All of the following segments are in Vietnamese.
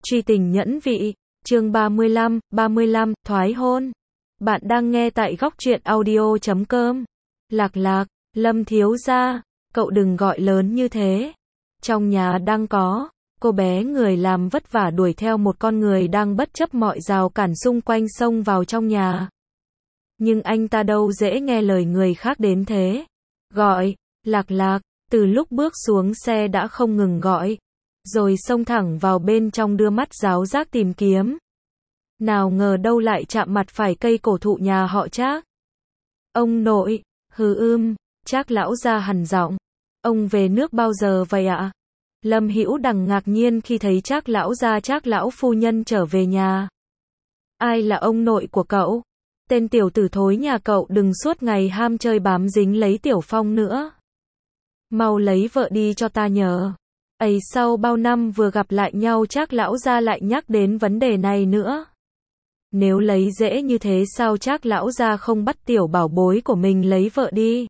Truy tình nhẫn vị, chương 35, thoái hôn. Bạn đang nghe tại góc truyện audio.com. Lạc lạc, Lâm thiếu gia, cậu đừng gọi lớn như thế. Trong nhà đang có cô bé người làm vất vả đuổi theo một con người đang bất chấp mọi rào cản xung quanh xông vào trong nhà. Nhưng anh ta đâu dễ nghe lời người khác đến thế. Gọi, lạc lạc, từ lúc bước xuống xe đã không ngừng gọi. Rồi xông thẳng vào bên trong đưa mắt giáo giác tìm kiếm. Nào ngờ đâu lại chạm mặt phải cây cổ thụ nhà họ Trác. Ông nội, Trác lão gia hằn giọng. Ông về nước bao giờ vậy ạ? Lâm Hữu Đằng ngạc nhiên khi thấy Trác lão gia Trác lão phu nhân trở về nhà. Ai là ông nội của cậu? Tên tiểu tử thối nhà cậu đừng suốt ngày ham chơi bám dính lấy Tiểu Phong nữa. Mau lấy vợ đi cho ta nhờ. Ấy sau bao năm vừa gặp lại nhau Trác lão gia lại nhắc đến vấn đề này nữa. Nếu lấy dễ như thế sao Trác lão gia không bắt tiểu bảo bối của mình lấy vợ đi?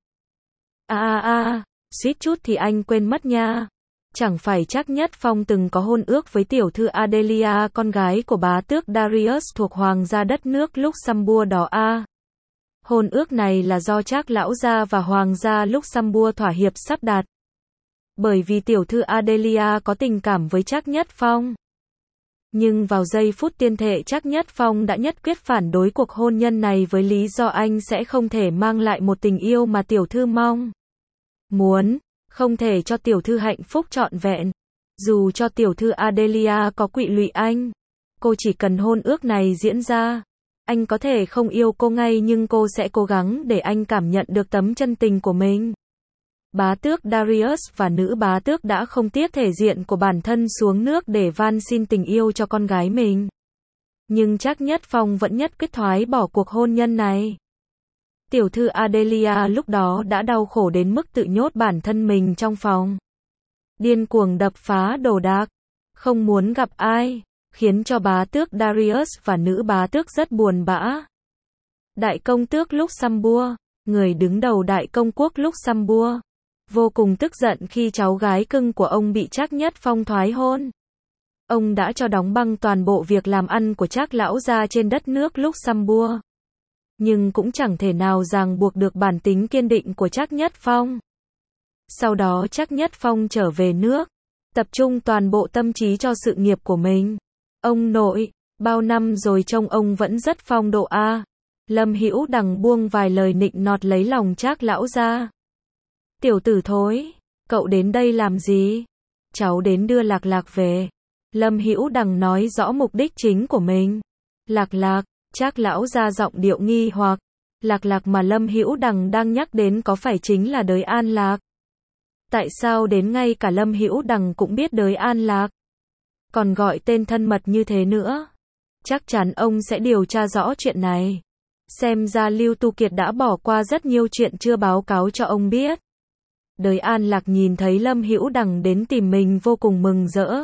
Suýt chút thì anh quên mất nha. Chẳng phải Trác Nhất Phong từng có hôn ước với tiểu thư Adelia, con gái của bá tước Darius thuộc hoàng gia đất nước Luxembourg đó à? Hôn ước này là do Trác lão gia và hoàng gia Luxembourg thỏa hiệp sắp đặt. Bởi vì tiểu thư Adelia có tình cảm với Trác Nhất Phong. Nhưng vào giây phút tiên thệ Trác Nhất Phong đã nhất quyết phản đối cuộc hôn nhân này với lý do anh sẽ không thể mang lại một tình yêu mà tiểu thư mong muốn, không thể cho tiểu thư hạnh phúc trọn vẹn. Dù cho tiểu thư Adelia có quỵ lụy anh, cô chỉ cần hôn ước này diễn ra. Anh có thể không yêu cô ngay nhưng cô sẽ cố gắng để anh cảm nhận được tấm chân tình của mình. Bá tước Darius và nữ bá tước đã không tiếc thể diện của bản thân xuống nước để van xin tình yêu cho con gái mình. Nhưng Trác Nhất Phong vẫn nhất quyết thoái bỏ cuộc hôn nhân này. Tiểu thư Adelia lúc đó đã đau khổ đến mức tự nhốt bản thân mình trong phòng. Điên cuồng đập phá đồ đạc, không muốn gặp ai, khiến cho bá tước Darius và nữ bá tước rất buồn bã. Đại công tước Luxembourg, người đứng đầu đại công quốc Luxembourg, vô cùng tức giận khi cháu gái cưng của ông bị Trác Nhất Phong thoái hôn. Ông đã cho đóng băng toàn bộ việc làm ăn của Trác lão gia trên đất nước Luxembourg. Nhưng cũng chẳng thể nào ràng buộc được bản tính kiên định của Trác Nhất Phong. Sau đó Trác Nhất Phong trở về nước, tập trung toàn bộ tâm trí cho sự nghiệp của mình. Ông nội, bao năm rồi trông ông vẫn rất phong độ a. Lâm Hữu Đằng buông vài lời nịnh nọt lấy lòng Trác lão gia. Tiểu tử thối, cậu đến đây làm gì? Cháu đến đưa Lạc Lạc về. Lâm Hữu Đằng nói rõ mục đích chính của mình. Lạc Lạc, Trác lão gia giọng điệu nghi hoặc. Lạc Lạc mà Lâm Hữu Đằng đang nhắc đến có phải chính là Đới An Lạc? Tại sao đến ngay cả Lâm Hữu Đằng cũng biết Đới An Lạc? Còn gọi tên thân mật như thế nữa. Chắc chắn ông sẽ điều tra rõ chuyện này. Xem ra Lưu Tu Kiệt đã bỏ qua rất nhiều chuyện chưa báo cáo cho ông biết. Đới An Lạc nhìn thấy Lâm Hữu Đằng đến tìm mình vô cùng mừng rỡ.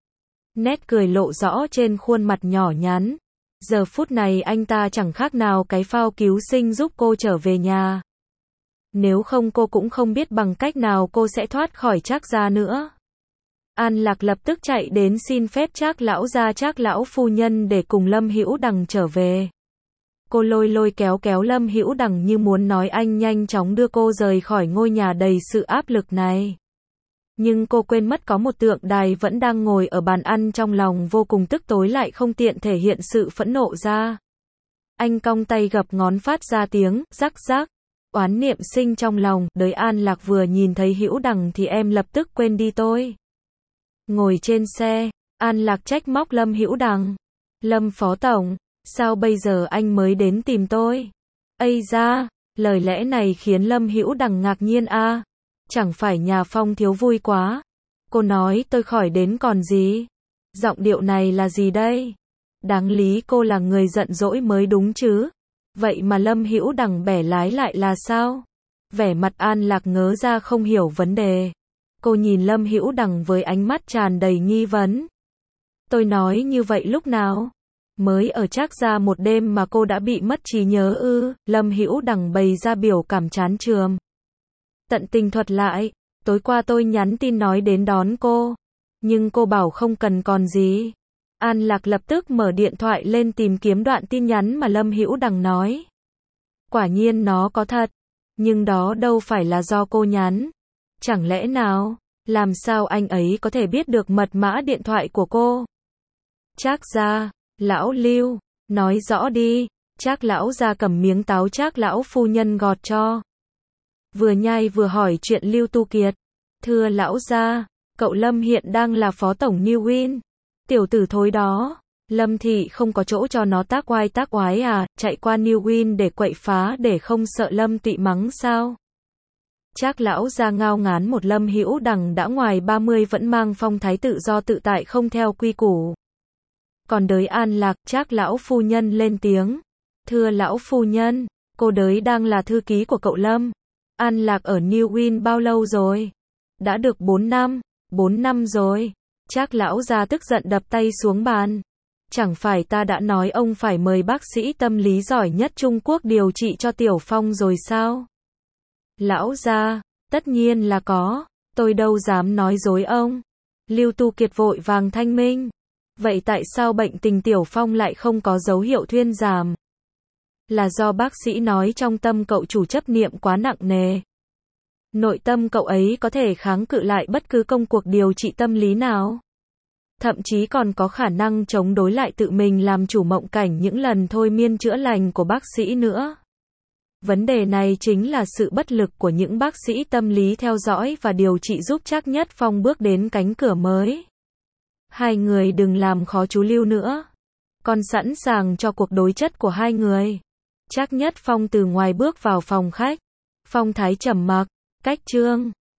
Nét cười lộ rõ trên khuôn mặt nhỏ nhắn. Giờ phút này anh ta chẳng khác nào cái phao cứu sinh giúp cô trở về nhà. Nếu không cô cũng không biết bằng cách nào cô sẽ thoát khỏi Trác gia nữa. An Lạc lập tức chạy đến xin phép Trác lão gia Trác lão phu nhân để cùng Lâm Hữu Đằng trở về. Cô lôi kéo Lâm Hữu Đằng như muốn nói anh nhanh chóng đưa cô rời khỏi ngôi nhà đầy sự áp lực này. Nhưng cô quên mất có một tượng đài vẫn đang ngồi ở bàn ăn, trong lòng vô cùng tức tối lại không tiện thể hiện sự phẫn nộ ra. Anh cong tay gập ngón phát ra tiếng rắc rắc. Oán niệm sinh trong lòng. Đới An Lạc vừa nhìn thấy Hữu Đằng thì em lập tức quên đi tôi. Ngồi trên xe, An Lạc trách móc Lâm Hữu Đằng. Lâm phó tổng, sao bây giờ anh mới đến tìm tôi? Ây da, lời lẽ này khiến Lâm Hữu Đằng ngạc nhiên a. Chẳng phải nhà Phong thiếu vui quá? Cô nói tôi khỏi đến còn gì? Giọng điệu này là gì đây? Đáng lý cô là người giận dỗi mới đúng chứ? Vậy mà Lâm Hữu Đằng bẻ lái lại là sao? Vẻ mặt An Lạc ngớ ra không hiểu vấn đề. Cô nhìn Lâm Hữu Đằng với ánh mắt tràn đầy nghi vấn. Tôi nói như vậy lúc nào? Mới ở Trác gia một đêm mà cô đã bị mất trí nhớ ư? Lâm Hữu Đằng bày ra biểu cảm chán chường. Tận tình thuật lại, tối qua tôi nhắn tin nói đến đón cô. Nhưng cô bảo không cần còn gì. An Lạc lập tức mở điện thoại lên tìm kiếm đoạn tin nhắn mà Lâm Hữu Đằng nói. Quả nhiên nó có thật, nhưng đó đâu phải là do cô nhắn. Chẳng lẽ nào, làm sao anh ấy có thể biết được mật mã điện thoại của cô? Trác gia, lão Lưu, nói rõ đi. Trác lão gia cầm miếng táo Trác lão phu nhân gọt cho. Vừa nhai vừa hỏi chuyện Lưu Tu Kiệt. Thưa lão gia, cậu Lâm hiện đang là phó tổng New Win. Tiểu tử thối đó, Lâm thị không có chỗ cho nó tác oái à, chạy qua New Win để quậy phá để không sợ Lâm tị mắng sao? Trác lão gia ngao ngán một Lâm Hữu Đằng đã ngoài 30 vẫn mang phong thái tự do tự tại không theo quy củ. Còn đới An Lạc, Trác lão phu nhân lên tiếng. Thưa lão phu nhân, cô đới đang là thư ký của cậu Lâm. An Lạc ở New Win bao lâu rồi? Đã được 4 năm, 4 năm rồi. Trác lão gia tức giận đập tay xuống bàn. Chẳng phải ta đã nói ông phải mời bác sĩ tâm lý giỏi nhất Trung Quốc điều trị cho Tiểu Phong rồi sao? Lão gia, tất nhiên là có, tôi đâu dám nói dối ông. Lưu Tu Kiệt vội vàng thanh minh. Vậy tại sao bệnh tình Tiểu Phong lại không có dấu hiệu thuyên giảm? Là do bác sĩ nói trong tâm cậu chủ chấp niệm quá nặng nề. Nội tâm cậu ấy có thể kháng cự lại bất cứ công cuộc điều trị tâm lý nào. Thậm chí còn có khả năng chống đối lại tự mình làm chủ mộng cảnh những lần thôi miên chữa lành của bác sĩ nữa. Vấn đề này chính là sự bất lực của những bác sĩ tâm lý theo dõi và điều trị giúp Trác Nhất Phong bước đến cánh cửa mới. Hai người đừng làm khó chú Lưu nữa. Con sẵn sàng cho cuộc đối chất của hai người. Trác Nhất Phong từ ngoài bước vào phòng khách. Phong thái trầm mặc, cách Trương